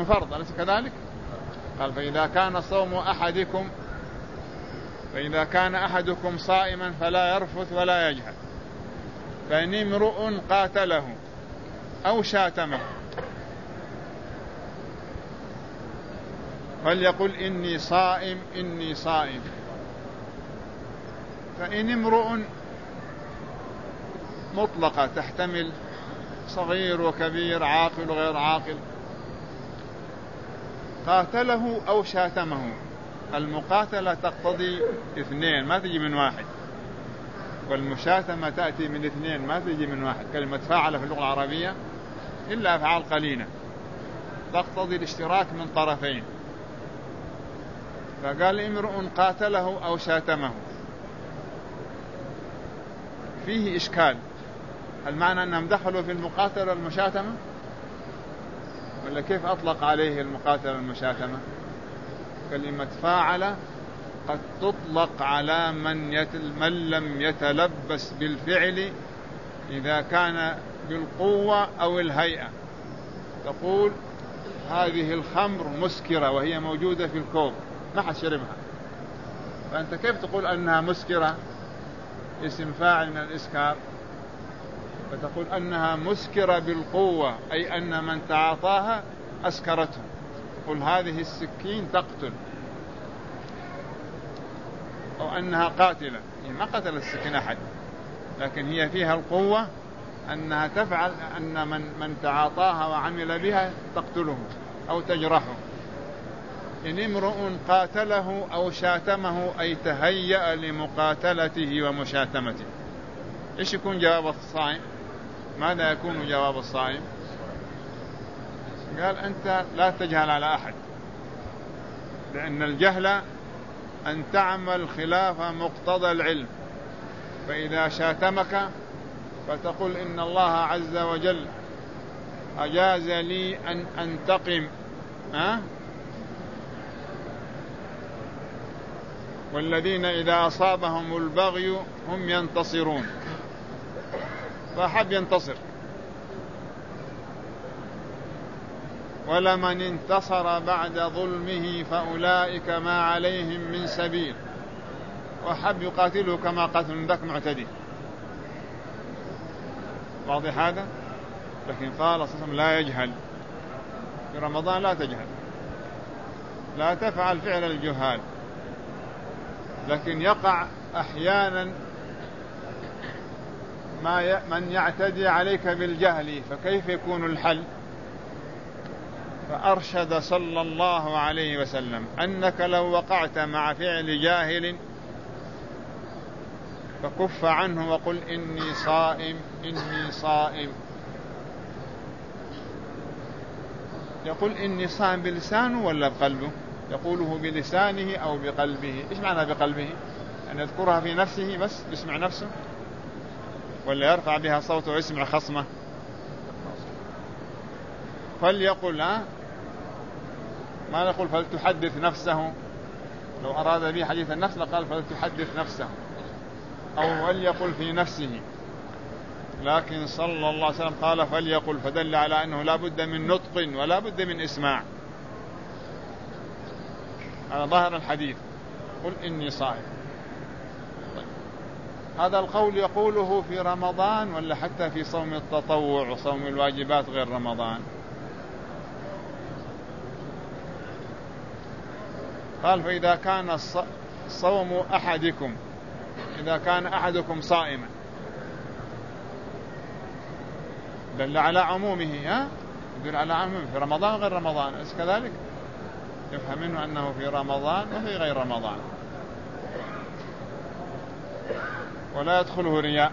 الصوم فرض، أليس كذلك؟ قال فإذا كان أحدكم صائما فلا يرفث ولا يجهل، فإن امرؤ قاتله أو شاتمه فليقل إني صائم إني صائم. فإن امرؤ مطلقة تحتمل صغير وكبير، عاقل وغير عاقل، قاتله أو شاتمه. المقاتلة تقتضي اثنين ما تجي من واحد، والمشاتمة تأتي من اثنين ما تجي من واحد. كلمة فاعل في اللغة العربية إلا أفعال قليلة تقتضي الاشتراك من طرفين. فقال امرؤ قاتله أو شاتمه، فيه إشكال. هل معنى أنهم دخلوا في المقاتلة والمشاتمة، ولا كيف أطلق عليه المقاتلة والمشاتمة؟ كلمة فاعل قد تطلق على من لم يتلبس بالفعل إذا كان بالقوة أو الهيئة. تقول هذه الخمر مسكرة وهي موجودة في الكوب ما حد شربها، فأنت كيف تقول أنها مسكرة؟ اسم فاعل من الإسكار، فتقول أنها مسكرة بالقوة، أي أن من تعاطاها أسكرته. قل هذه السكين تقتل، أو أنها قاتلة، هي ما قتل السكين أحد، لكن هي فيها القوة أنها تفعل أن من تعاطاها وعمل بها تقتله أو تجرحه. إن امرؤ قاتله أو شاتمه أي تهيأ لمقاتلته ومشاتمته. إيش يكون جواب الصائم؟ ماذا يكون جواب الصائم؟ قال أنت لا تجهل على أحد، لأن الجهل أن تعمل خلاف مقتضى العلم. فإذا شاتمك فتقول إن الله عز وجل أجاز لي أن أنتقم، والذين إذا أصابهم البغي هم ينتصرون، فحب ينتصر. ولمن انتصر بعد ظلمه فأولئك ما عليهم من سبيل، وحب يقاتله كما قتل ذاك معتدي. واضح هذا؟ لكن قال صلى الله عليه وسلم لا يجهل. في رمضان لا تجهل، لا تفعل فعل الجهال. لكن يقع أحيانا من يعتدي عليك بالجهل، فكيف يكون الحل؟ فأرشد صلى الله عليه وسلم أنك لو وقعت مع فعل جاهل فكف عنه وقل إني صائم إني صائم. يقول إني صائم بلسانه ولا بقلبه؟ يقوله بلسانه أو بقلبه. إيش معنى بقلبه؟ أن يذكرها في نفسه بس يسمع نفسه، ولا يرفع بها صوته ويسمع خصمه؟ فليقل ما نقول فلتحدث نفسه. لو أراد به حديث النفس لقال فلتحدث نفسه، أو وليقل في نفسه. لكن صلى الله عليه وسلم قال فليقل، فدل على أنه لا بد من نطق ولا بد من إسماع. على ظاهر الحديث قل إني صائم. طيب. هذا القول يقوله في رمضان ولا حتى في صوم التطوع وصوم الواجبات غير رمضان؟ قال فإذا كان صوم أحدكم، إذا كان أحدكم صائما، دل على عمومه. يدل على عمومه في رمضان غير رمضان، أليس كذلك؟ يفهم منه أنه في رمضان وفي غير رمضان، ولا يدخله رياء،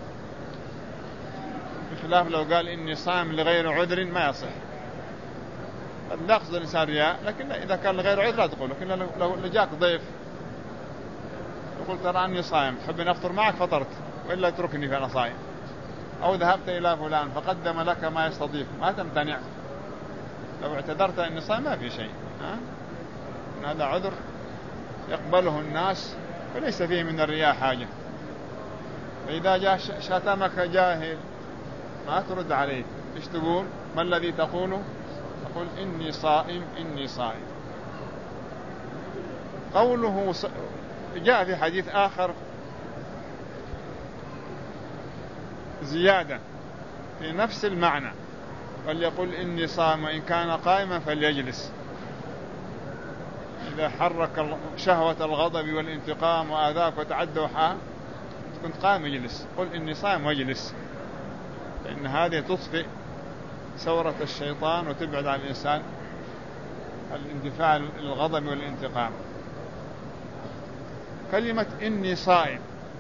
بخلاف لو قال إني صائم لغير عذر ما يصح. قد لا يقصد الإنسان رياء، لكن إذا كان لغير عذر لا تقول. لكن لو جاك ضيف يقول ترى أني صائم، تحب أن أفطر معك فطرت، وإلا اتركني فأنا صائم. أو ذهبت إلى فلان فقدم لك ما يستضيف، ما تمتنع. لو اعتذرت أني صائم ما في شيء، هذا عذر يقبله الناس وليس فيه من الرياء حاجة. فإذا جاء شتمك جاهل ما ترد عليه. إيش تقول؟ ما الذي تقوله؟ تقول إني صائم إني صائم. قوله جاء في حديث آخر زيادة في نفس المعنى، فليقل إني صائم وإن كان قائما فليجلس. إذا حرك شهوة الغضب والانتقام وآذاك وتعدى حال كنت قائم اجلس، قل إني صائم واجلس، فإن هذه تطفئ ثورة الشيطان وتبعد عن الإنسان الاندفاع الغضب والانتقام. كلمة إني صائم،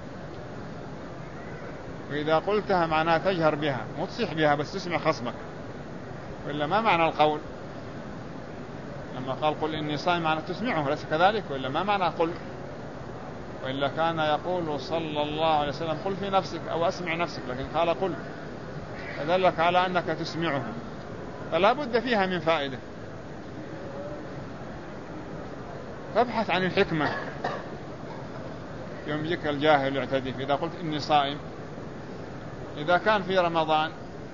وإذا قلتها معناها تجهر بها، مو تصيح بها بس تسمع خصمك، وإلا ما معنى القول؟ لما قال قل إني صائم معنى تسمعه، ليس كذلك؟ وإلا ما معنى قل؟ وإلا كان يقول صلى الله عليه وسلم قل في نفسك أو أسمع نفسك، لكن قال قل، فدلك على أنك تسمعه، فلا بد فيها من فائدة. فابحث عن الحكمة يوم يجيك الجاهل يعتدي. إذا قلت إني صائم، إذا كان في رمضان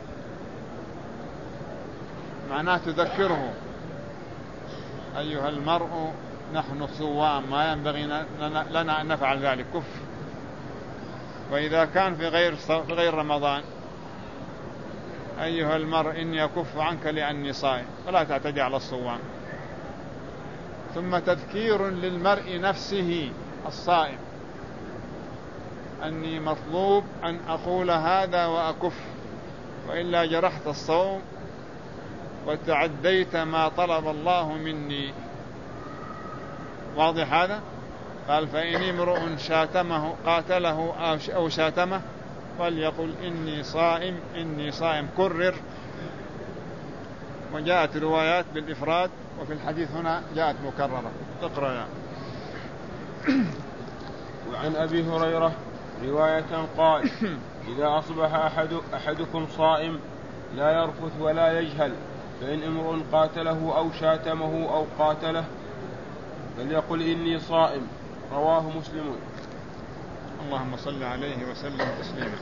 معناه تذكره أيها المرء نحن صوام ما ينبغي لنا أن نفعل ذلك، كف. وإذا كان في غير رمضان أيها المرء إني أكف عنك لأني صائم، فلا تعتدي على الصوام. ثم تذكير للمرء نفسه الصائم أني مطلوب أن أقول هذا وأكف، وإلا جرحت الصوم وتعديت ما طلب الله مني. واضح هذا؟ قال فإن امرؤ شاتمه قاتله أو شاتمه فليقل إني صائم إني صائم، كرر. وجاءت روايات بالإفراد، وفي الحديث هنا جاءت مكررة. اقرأ يا. وعن أبي هريرة رواية قال إذا أصبح أحدكم صائم لا يرفث ولا يجهل، فإن امرؤ قاتله أو شاتمه أو قاتله فليقل إني صائم. رواه مسلم. اللهم صل عليه وسلم تسليما.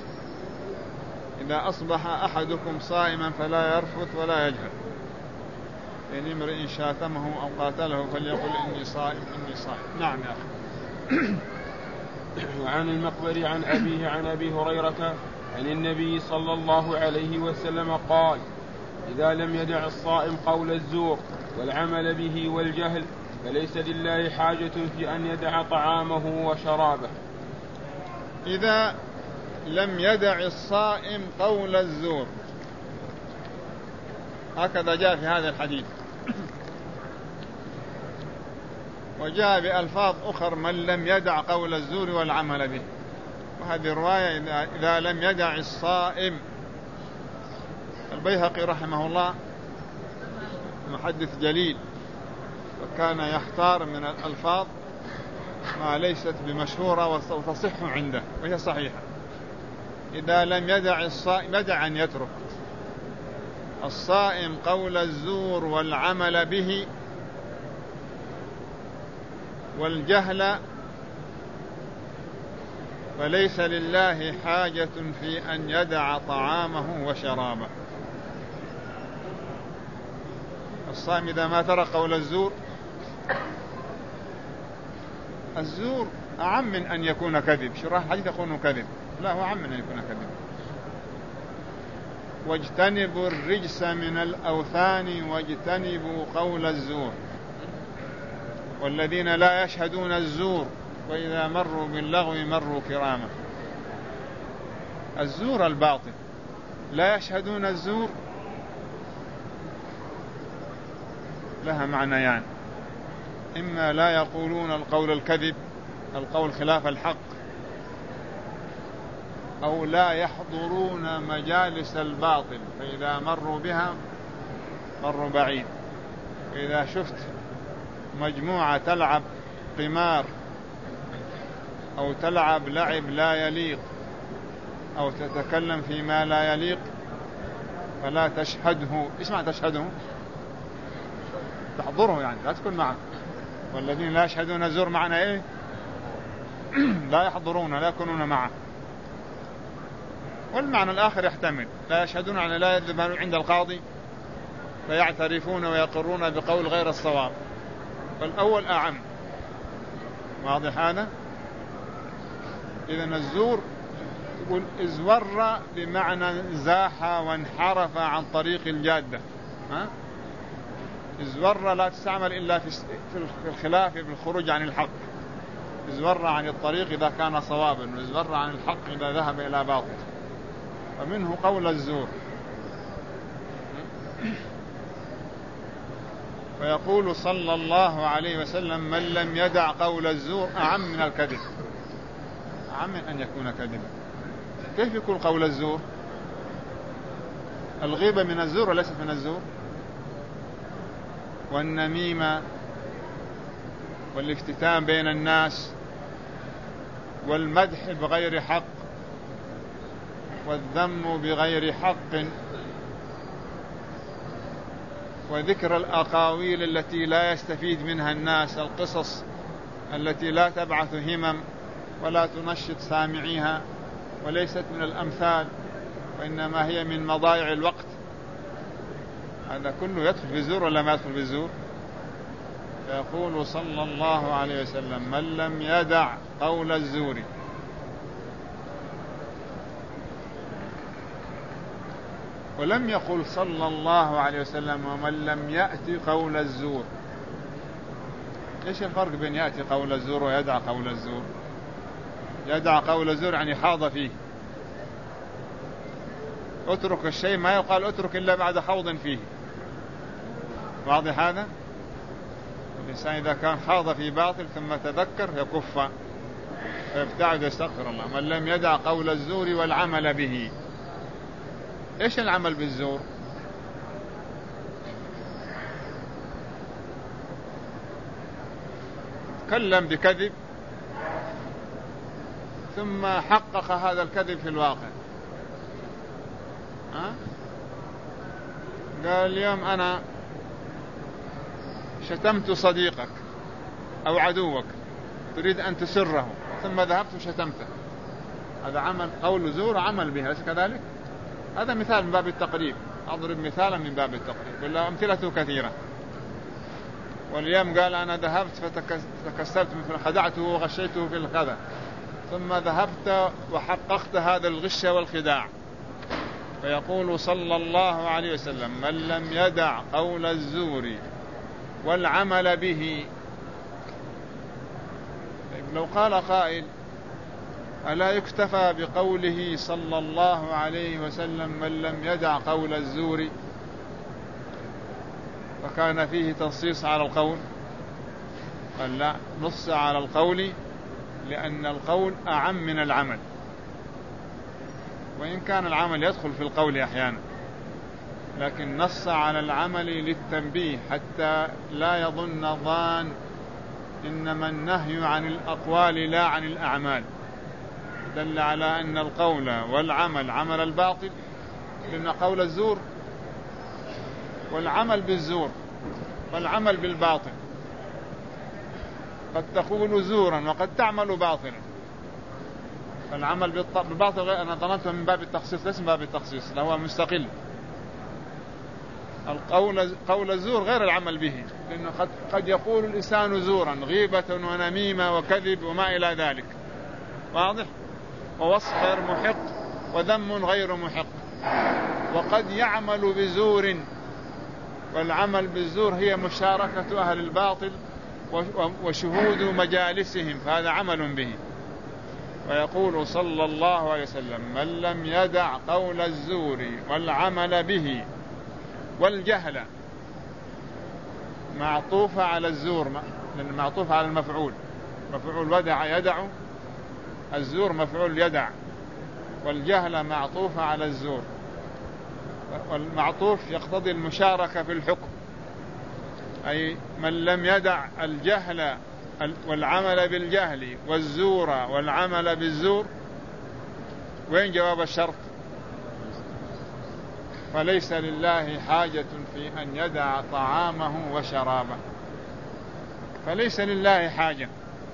إذا أصبح أحدكم صائما فلا يرفث ولا يجهل، فإن امرئ شاتمه أو قاتله فليقل إني صائم إني صائم. نعم يا أخي. وعن المقبري عن أبيه عن أبي هريرة عن النبي صلى الله عليه وسلم قال إذا لم يدع الصائم قول الزور والعمل به والجهل فليس لله حاجة في أن يدع طعامه وشرابه. إذا لم يدع الصائم قول الزور، هكذا جاء في هذا الحديث. وجاء بألفاظ أخر من لم يدع قول الزور والعمل به، وهذه الرواية إذا لم يدع الصائم. البيهقي رحمه الله محدث جليل، وكان يختار من الألفاظ ما ليست بمشهورة وتصح عنده وهي صحيحة. إذا لم يدع الصائم، يدع أن يترك الصائم قول الزور والعمل به والجهل فليس لله حاجة في أن يدع طعامه وشرابه. الصائم إذا ما ترك قول الزور، الزور أعم من أن يكون كذب. شراح الحديث يقول كذب، لا، هو أعم من أن يكون كذب. واجتنبوا الرجس من الأوثان واجتنبوا قول الزور، والذين لا يشهدون الزور وإذا مروا باللغو مروا كراما. الزور الباطل، لا يشهدون الزور لها معنيان: إما لا يقولون القول الكذب، القول خلاف الحق، أو لا يحضرون مجالس الباطل، فإذا مروا بها مروا بعيد. إذا شفت مجموعة تلعب قمار أو تلعب لعب لا يليق أو تتكلم فيما لا يليق فلا تشهده. إيش معنى تشهده؟ تحضره، يعني لا تكون معه. والذين لا يشهدون الزور معنى إيه؟ لا يحضرون، لا يكونون معه. والمعنى الآخر يحتمل لا يشهدون، يعني لا يذهبون عند القاضي فيعترفون ويقرون بقول غير الصواب، فالأول أعم. واضح هذا؟ إذن الزور يقول ازور بمعنى زاح وانحرف عن طريق الجادة. ازور لا تستعمل إلا في الخلاف بالخروج عن الحق. ازور عن الطريق إذا كان صوابا، وازور عن الحق إذا ذهب إلى باطل، فمنه قول الزور. ويقول صلى الله عليه وسلم من لم يدع قول الزور أعم من الكذب، أعم من أن يكون كذبا. كيف يكون قول الزور؟ الغيبة من الزور وليست من الزور، والنميمة والافتتان بين الناس والمدح بغير حق والذم بغير حق وذكر الأقاويل التي لا يستفيد منها الناس، القصص التي لا تبعث همم ولا تنشط سامعيها وليست من الأمثال وإنما هي من مضايع الوقت. هذا كله يدخل في الزور ولا ما يدخل في الزور؟ فيقول صلى الله عليه وسلم من لم يدع قول الزور. ولم يقل صلى الله عليه وسلم ومن لم يأتي قول الزور. ايش الفرق بين يأتي قول الزور ويدع قول الزور؟ يدع قول الزور يعني حاض فيه. اترك الشيء ما يقال اترك إلا بعد خوض فيه. واضح هذا؟ الإنسان إذا كان خاض في باطل ثم تذكر يكف ويبتعد يستغفر الله. من لم يدع قول الزور والعمل به. ايش العمل بالزور؟ تكلم بكذب ثم حقق هذا الكذب في الواقع. قال اليوم أنا شتمت صديقك أو عدوك تريد أن تسره ثم ذهبت وشتمته. هذا عمل قول زور عمل به، أليس كذلك؟ هذا مثال من باب التقريب، أضرب مثالا من باب التقريب ولا أمثلته كثيرة. واليوم قال أنا ذهبت فتكسرت خدعته وغشيته في الكذا ثم ذهبت وحققت هذا الغش والخداع. فيقول صلى الله عليه وسلم من لم يدع قول الزور والعمل به. لو قال قائل ألا يكتفى بقوله صلى الله عليه وسلم من لم يدع قول الزور، فكان فيه تنصيص على القول؟ قال لا، نص على القول لأن القول أعم من العمل، وإن كان العمل يدخل في القول أحيانا، لكن نص على العمل للتنبيه حتى لا يظن ظان إنما النهي عن الأقوال لا عن الأعمال. دل على أن القول والعمل عمل الباطل، لأن قول الزور والعمل بالزور والعمل بالباطل قد تقول زورا وقد تعمل باطلا. فالعمل بالباطل غير، أنا ظننته من باب التخصيص، ليس من باب التخصيص، هو مستقل. قول الزور غير العمل به، لأنه قد يقول الإنسان زورا، غيبة ونميمة وكذب وما إلى ذلك. واضح؟ ووصف غير محق وذم غير محق. وقد يعمل بزور، والعمل بالزور هي مشاركة أهل الباطل وشهود مجالسهم، فهذا عمل به. ويقول صلى الله عليه وسلم من لم يدع قول الزور والعمل به والجهل، معطوفة على الزور لأن معطوفة على المفعول، مفعول ودع يدع، الزور مفعول يدع، والجهل معطوفة على الزور. والمعطوف يقتضي المشاركة في الحكم، أي من لم يدع الجهل والعمل بالجهل والزور والعمل بالزور. وين جواب الشرط؟ فليس لله حاجة في أن يدع طعامه وشرابه. فليس لله حاجة.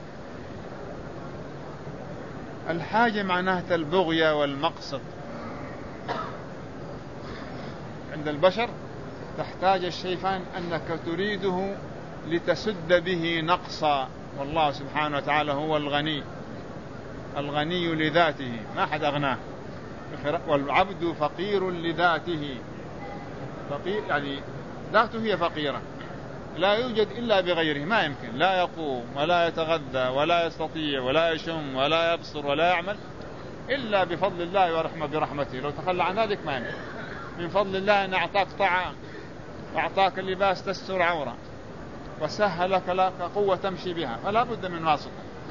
الحاجة معناها البغية والمقصد عند البشر، تحتاج الشيطان أنك تريده لتسد به نقصا، والله سبحانه وتعالى هو الغني، الغني لذاته ما أحد أغناه، والعبد فقير لذاته، فقير يعني ذاته هي فقيرة، لا يوجد إلا بغيره، ما يمكن، لا يقوم ولا يتغذى ولا يستطيع ولا يشم ولا يبصر ولا يعمل إلا بفضل الله برحمته، لو تخلى عن ذلك ما يمكن. من فضل الله أن أعطاك طعام وأعطاك اللباس تستر عورة وسهل لك قوة تمشي بها، فلا بد من واسطة،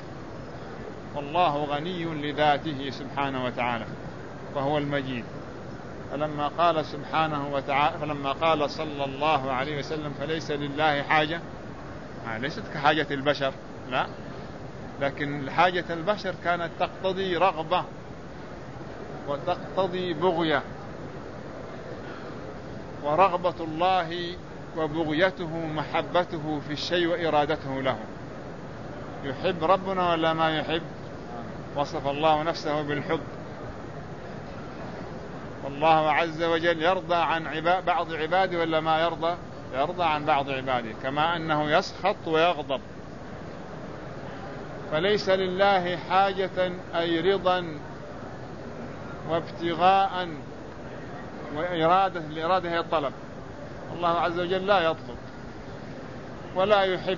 والله غني لذاته سبحانه وتعالى وهو المجيد. فلما قال سبحانه وتعالى، فلما قال صلى الله عليه وسلم فليس لله حاجة، ليست كحاجة البشر، لا، لكن حاجة البشر كانت تقتضي رغبة وتقتضي بغية، ورغبة الله وبغيته محبته في الشيء وإرادته له. يحب ربنا ولا ما يحب؟ وصف الله نفسه بالحب، والله عز وجل يرضى عن بعض عباده ولا ما يرضى؟ يرضى عن بعض عباده، كما أنه يسخط ويغضب. فليس لله حاجة أي رضا وابتغاء وإرادة، الإرادة هي الطلب، الله عز وجل لا يطلب ولا يحب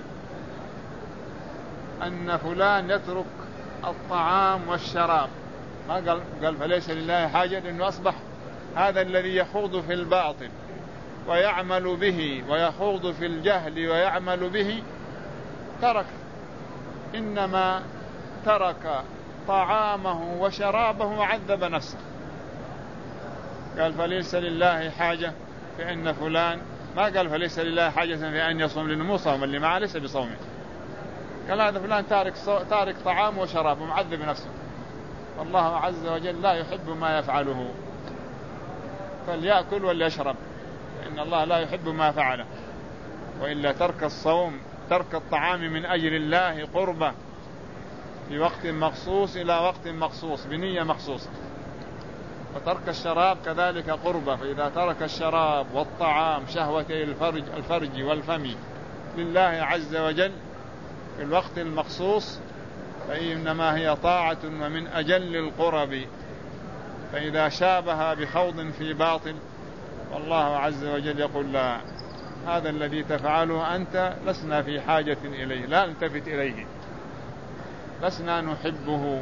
أن فلان يترك الطعام والشراب، ما قال فليس لله حاجة، لأنه أصبح هذا الذي يخوض في الباطل ويعمل به ويخوض في الجهل ويعمل به ترك، إنما ترك طعامه وشرابه وعذب نفسه. قال فليس لله حاجة في أن فلان، ما قال فليس لله حاجة في أن يصوم، لأنه مو صوم، اللي معه ليس بصومه، قال هذا فلان تارك طعام وشراب ومعذب نفسه، والله عز وجل لا يحب ما يفعله، فليأكل وليشرب، إن الله لا يحب ما فعله. وإلا ترك الصوم، ترك الطعام من أجل الله قربة في وقت مخصوص إلى وقت مخصوص بنية مخصوصة، وترك الشراب كذلك قربة، فإذا ترك الشراب والطعام شهوتي الفرج والفم لله عز وجل في الوقت المخصوص فإنما هي طاعة ومن أجل القرب. فإذا شابها بخوض في باطل والله عز وجل يقول لا، هذا الذي تفعله أنت لسنا في حاجة إليه، لا نلتفت إليه، لسنا نحبه.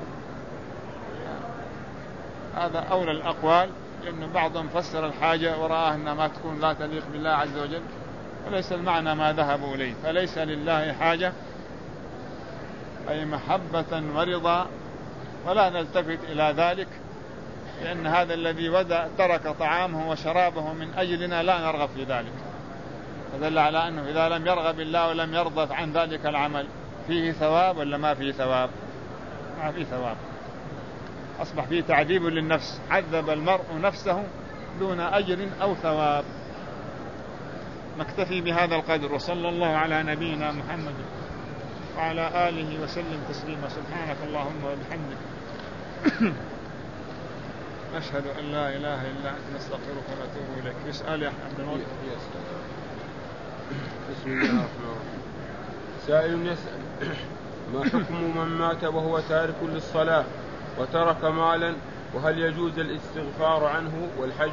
هذا أولى الأقوال، لأن بعضهم فسر الحاجة ورآه أنها ما تكون لا تليق بالله عز وجل، وليس المعنى ما ذهبوا إليه. فليس لله حاجة أي محبة ورضا، ولا نلتفت إلى ذلك، لأن هذا الذي ترك طعامه وشرابه من أجلنا لا نرغب في ذلك، فدل على أنه إذا لم يرغب الله ولم يرضى عن ذلك العمل فيه ثواب ولا ما فيه ثواب؟ ما فيه ثواب، أصبح فيه تعذيب للنفس، عذب المرء نفسه دون أجر أو ثواب. نكتفي بهذا القدر، وصلى الله على نبينا محمد وعلى آله وسلم تسليما. سبحانك اللهم وبحمدك نشهد أن لا إله إلا أنت نستغفرك ونتوب إليك. يسأل يا عبد الموت. بسم الله الرحمن الرحيم. سائل يسأل ما حكم من مات وهو تارك للصلاة وترك مالا، وهل يجوز الاستغفار عنه والحج؟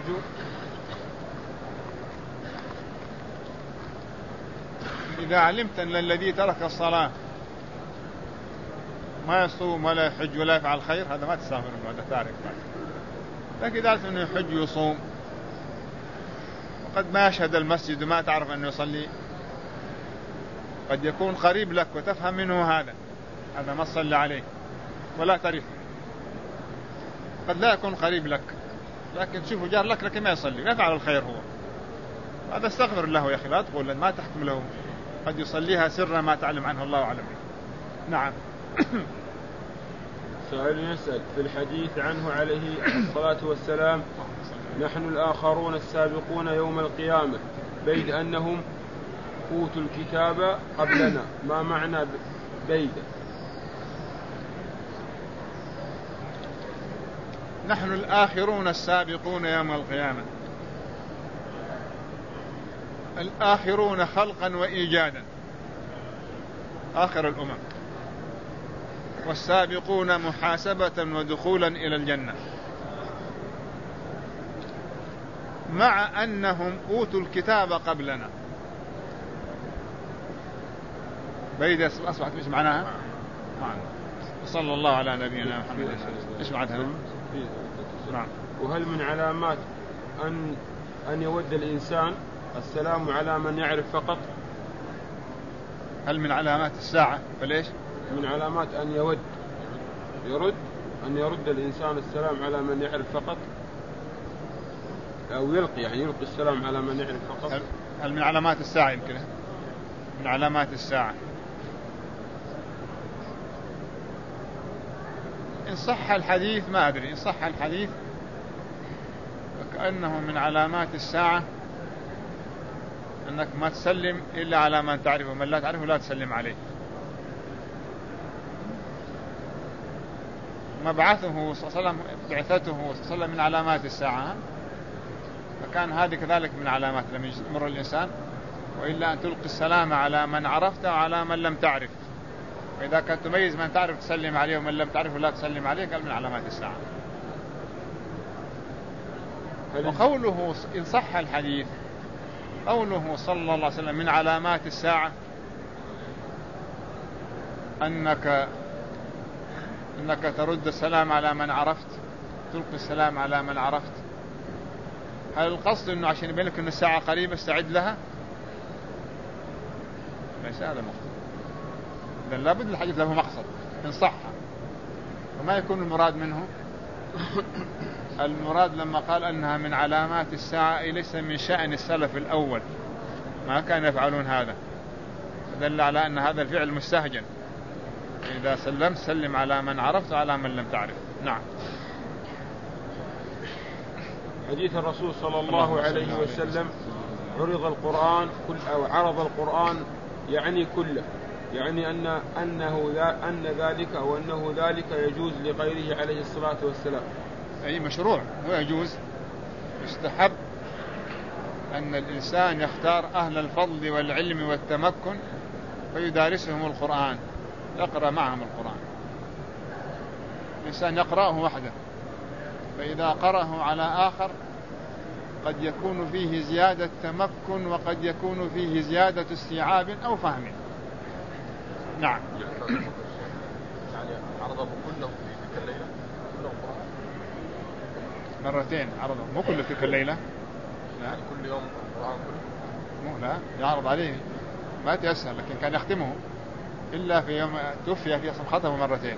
إذا علمت أن الذي ترك الصلاة ما يصوم ولا يحج ولا يفعل خير، هذا ما تستغفر منه، هذا تارك. لكن إذا عرفت أنه يحج ويصوم وقد ما يشهد المسجد وما تعرف أنه يصلي، قد يكون قريب لك وتفهم منه هذا ما صلى عليه ولا تعرف، قد لا يكون قريب لك لكن تشوفه جار لك لكن ما يصلي ويفعل الخير هو، هذا استغفر الله يا أخي، لا تقول ما تحكم له، قد يصليها سرا ما تعلم عنه الله أعلم. نعم. سائل يسأل في الحديث عنه عليه الصلاة والسلام نحن الآخرون السابقون يوم القيامة بيد أنهم أوتوا الكتاب قبلنا، ما معنى بيد؟ نحن الآخرون السابقون يوم القيامة، الآخرون خلقا وإيجادا، آخر الأمم، والسابقون محاسبة ودخولا إلى الجنة، مع أنهم أوتوا الكتاب قبلنا. بيد أصبحت إيش معناها؟ صلى الله على نبينا محمد. إيش معناها؟ نعم. وهل من علامات أن يود الإنسان السلام على من يعرف فقط؟ هل من علامات الساعة؟ فليش؟ من علامات أن يرد الإنسان السلام على من يعرف فقط، أو يلقي السلام على من يعرف فقط. هل من علامات الساعة؟ يمكن من علامات الساعة. إن صح الحديث، ما أدري، إن صح الحديث وكأنه من علامات الساعة أنك ما تسلم إلا على من تعرفه، ومن لا تعرفه لا تسلم عليه. مبعثه صلى الله عليه وسلم، بعثته صلى الله عليه وسلم من علامات الساعة، فكان هذه كذلك من علامات لم يمر الإنسان وإلا أن تلقي السلام على من عرفت وعلى من لم تعرف، وإذا كنت تميز من تعرف تسلم عليه ومن لم تعرفه لا تسلم عليه، قال من علامات الساعة. وقوله إن صح الحديث، قوله صلى الله عليه وسلم من علامات الساعة أنك ترد السلام على من عرفت، تلقي السلام على من عرفت. هل القصد أنه عشان يبين لك أن الساعة قريبة استعد لها؟ ليس هذا مقصد، إذن لابد الحديث له مقصد إن صح. وما يكون المراد منه؟ المراد لما قال أنها من علامات الساعة ليس من شأن السلف الأول، ما كانوا يفعلون هذا، دل على أن هذا الفعل مستهجن. إذا سلمت سلم على من عرفت وعلى من لم تعرف. نعم. حديث الرسول صلى الله عليه وسلم عرض القرآن أو عرض القرآن يعني كله، يعني أن ذلك أو أنه ذلك يجوز لغيره عليه الصلاة والسلام. أي مشروع ويجوز، يستحب أن الإنسان يختار أهل الفضل والعلم والتمكن فيدارسهم القرآن، يقرأ معهم القرآن. الإنسان يقرأه وحده، فإذا قرأه على آخر قد يكون فيه زيادة تمكن وقد يكون فيه زيادة استيعاب أو فهم. نعم. يعني عرضه كله في تلك الليلة، كله قرآن مرتين عرضه، مو كله تلك الليلة، يعني كل يوم القرآن كله، مو لا يعرض عليه ما تيسر، لكن كان يختمه إلا في يوم توفي فيه ختمه مرتين،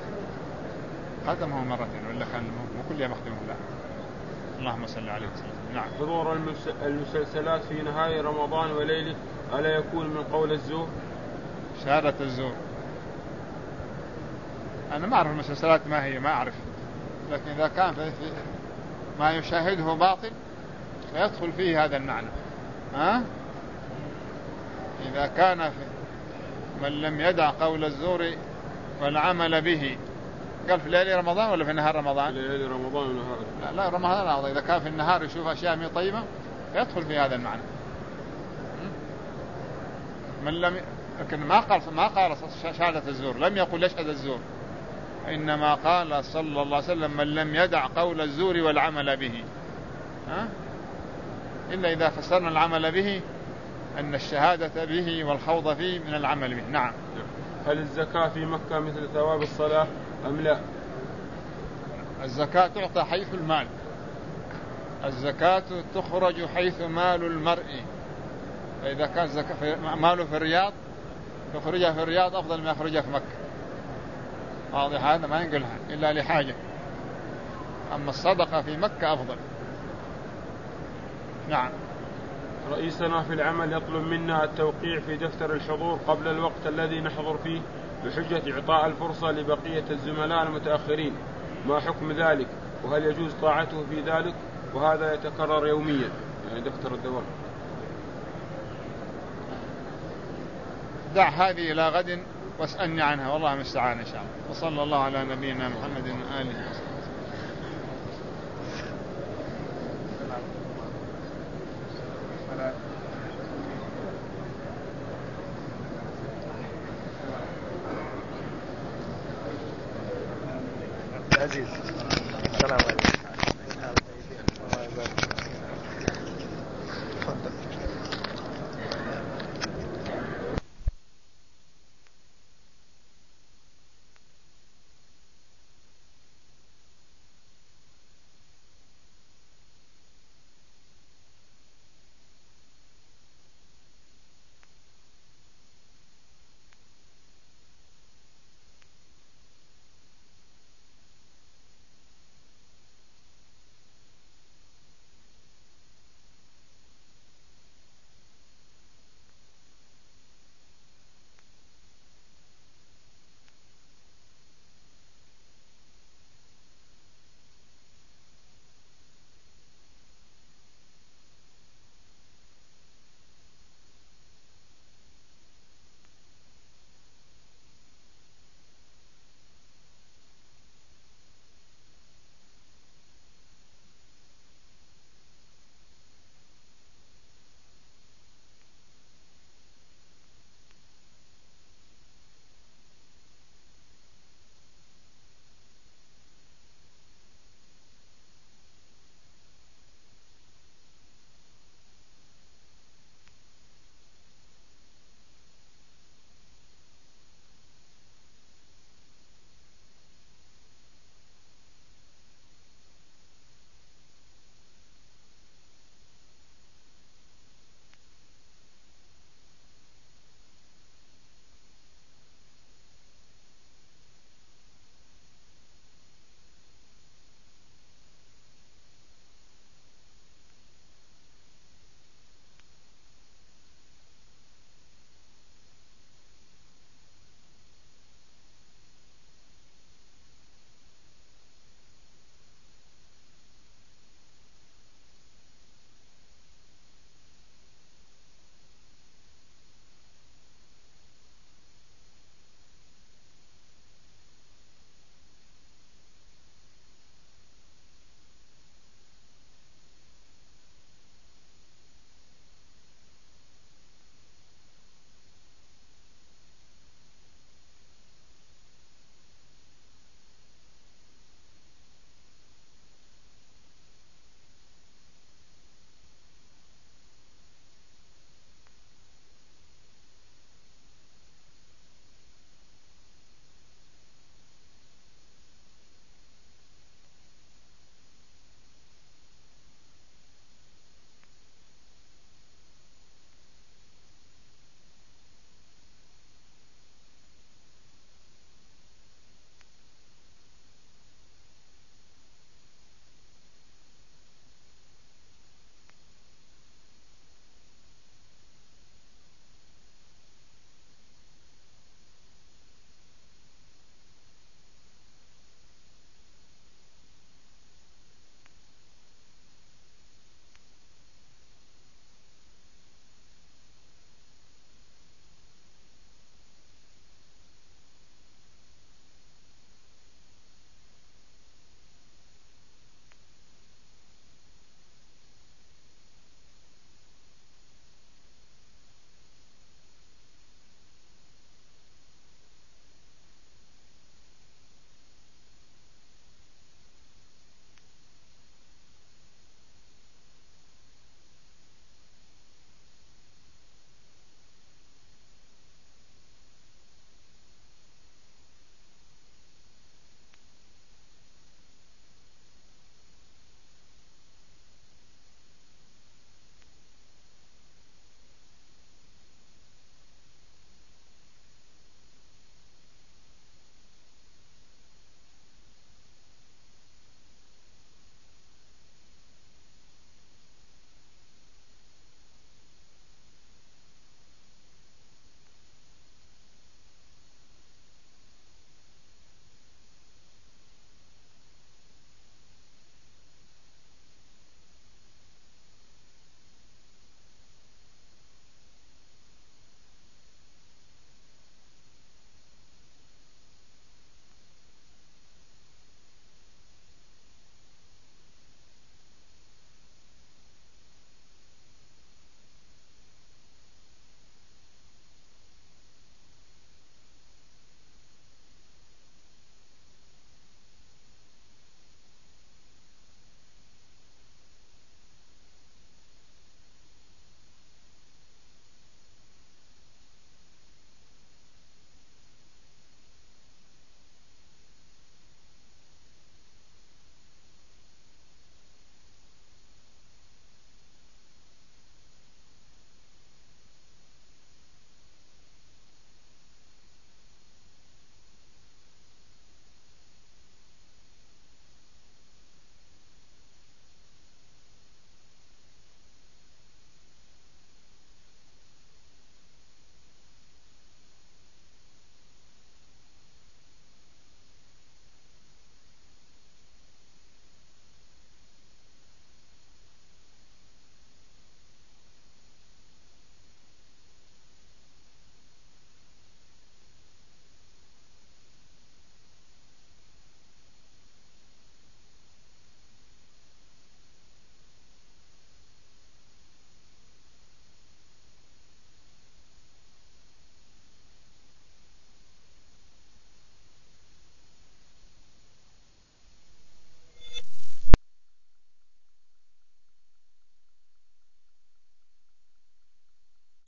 ولا كان مو كل يوم يختمه. لا. اللهم صل عليه وسلم. نعم. حضور المسلسلات في نهاية رمضان وليله ألا يكون من قول الزور؟ شهادة الزور أنا ما أعرف المسلسلات ما هي، ما أعرف، لكن إذا كان في ما يشاهده باطل فيدخل فيه هذا المعنى. إذا كان في من لم يدع قول الزور والعمل به، قال في ليلة رمضان ولا في نهار رمضان؟ في ليلة رمضان ونهار. لا رمضان. إذا كان في النهار يشوف أشياء مي طيبة يدخل في هذا المعنى. من لم، لكن ما قال شهادة الزور، لم يقل يشهد الزور، إنما قال صلى الله عليه وسلم من لم يدع قول الزور والعمل به. إلا إذا فسرنا العمل به أن الشهادة به والخوض فيه من العمل به. نعم. هل الزكاة في مكة مثل ثواب الصلاة أم لا؟ الزكاة تعطى حيث المال، الزكاة تخرج حيث مال المرء، فإذا كان ماله في الرياض يخرجها في الرياض أفضل ما يخرجها في مكة. واضح هذا؟ ما ينقلها إلا لحاجة، أما الصدقة في مكة أفضل. نعم. رئيسنا في العمل يطلب منا التوقيع في دفتر الحضور قبل الوقت الذي نحضر فيه بحجة إعطاء الفرصة لبقية الزملاء المتأخرين، ما حكم ذلك؟ وهل يجوز طاعته في ذلك؟ وهذا يتكرر يوميا، يعني دفتر الدوام. دع هذه إلى غد واسألني عنها، والله المستعان إن شاء الله. وصلى الله على نبينا محمد وآله وصحبه. العزيز. السلام عليكم.